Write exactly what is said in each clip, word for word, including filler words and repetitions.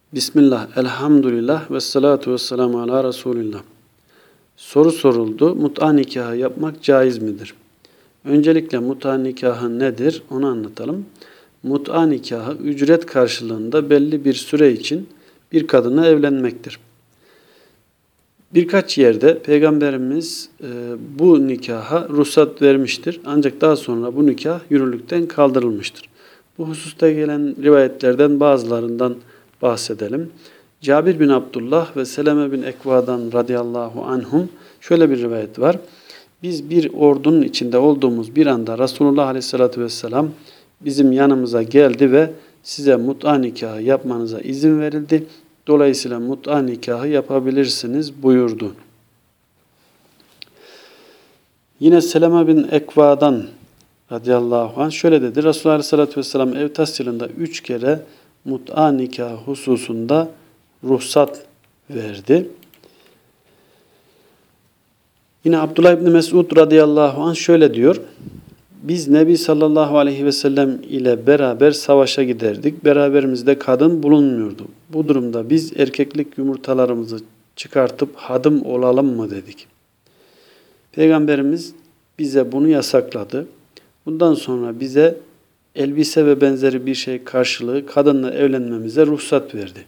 Bismillah, elhamdülillah ve salatu ve selamu ala Resulillah. Soru soruldu. Mut'a nikahı yapmak caiz midir? Öncelikle mut'a nikahı nedir? Onu anlatalım. Mut'a nikahı ücret karşılığında belli bir süre için bir kadına evlenmektir. Birkaç yerde Peygamberimiz e, bu nikaha ruhsat vermiştir. Ancak daha sonra bu nikah yürürlükten kaldırılmıştır. Bu hususta gelen rivayetlerden bazılarından bahsedelim. Cabir bin Abdullah ve Seleme bin Ekva'dan radıyallahu anhum şöyle bir rivayet var. Biz bir ordunun içinde olduğumuz bir anda Resulullah aleyhissalatü vesselam bizim yanımıza geldi ve size mut'a nikahı yapmanıza izin verildi. Dolayısıyla mut'a nikahı yapabilirsiniz buyurdu. Yine Seleme bin Ekva'dan radıyallahu anh şöyle dedi. Resulullah aleyhissalatü vesselam Evtas yılında üç kere mut'a nikahı hususunda ruhsat verdi. Yine Abdullah İbni Mesud radıyallahu anh şöyle diyor. Biz Nebi sallallahu aleyhi ve sellem ile beraber savaşa giderdik. Beraberimizde kadın bulunmuyordu. Bu durumda biz erkeklik yumurtalarımızı çıkartıp hadım olalım mı dedik. Peygamberimiz bize bunu yasakladı. Bundan sonra bize elbise ve benzeri bir şey karşılığı kadınla evlenmemize ruhsat verdi.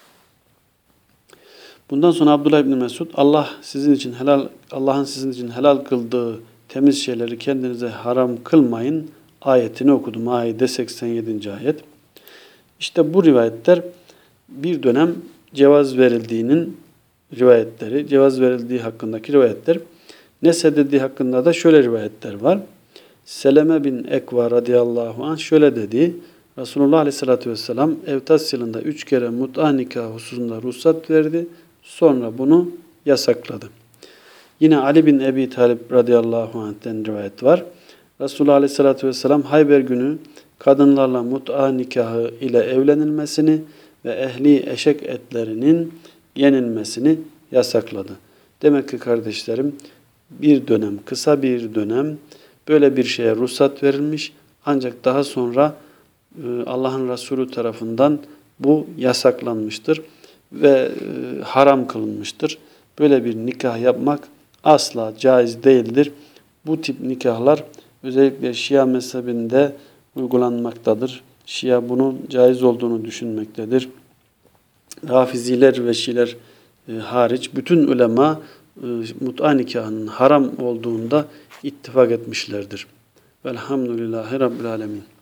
Bundan sonra Abdullah İbni Mesud Allah sizin için helal Allah'ın sizin için helal kıldığı temiz şeyleri kendinize haram kılmayın ayetini okudu. Maide seksen yedinci ayet. İşte bu rivayetler bir dönem cevaz verildiğinin rivayetleri, cevaz verildiği hakkındaki rivayetler. Nesedildiği hakkında da şöyle rivayetler var. Seleme bin Ekva radıyallahu anh şöyle dedi. Resulullah aleyhissalatü vesselam Evtas yılında üç kere mut'a nikahı hususunda ruhsat verdi. Sonra bunu yasakladı. Yine Ali bin Ebi Talib radıyallahu anh'ten rivayet var. Resulullah aleyhissalatü vesselam Hayber günü kadınlarla mut'a nikahı ile evlenilmesini ve ehli eşek etlerinin yenilmesini yasakladı. Demek ki kardeşlerim bir dönem, kısa bir dönem böyle bir şeye ruhsat verilmiş. Ancak daha sonra Allah'ın Resulü tarafından bu yasaklanmıştır ve haram kılınmıştır. Böyle bir nikah yapmak asla caiz değildir. Bu tip nikahlar özellikle Şia mezhebinde uygulanmaktadır. Şia bunun caiz olduğunu düşünmektedir. Rafiziler ve Şiiler hariç bütün ulema mut'a nikahının haram olduğunda ittifak etmişlerdir. Velhamdülillahi Rabbil Alemin.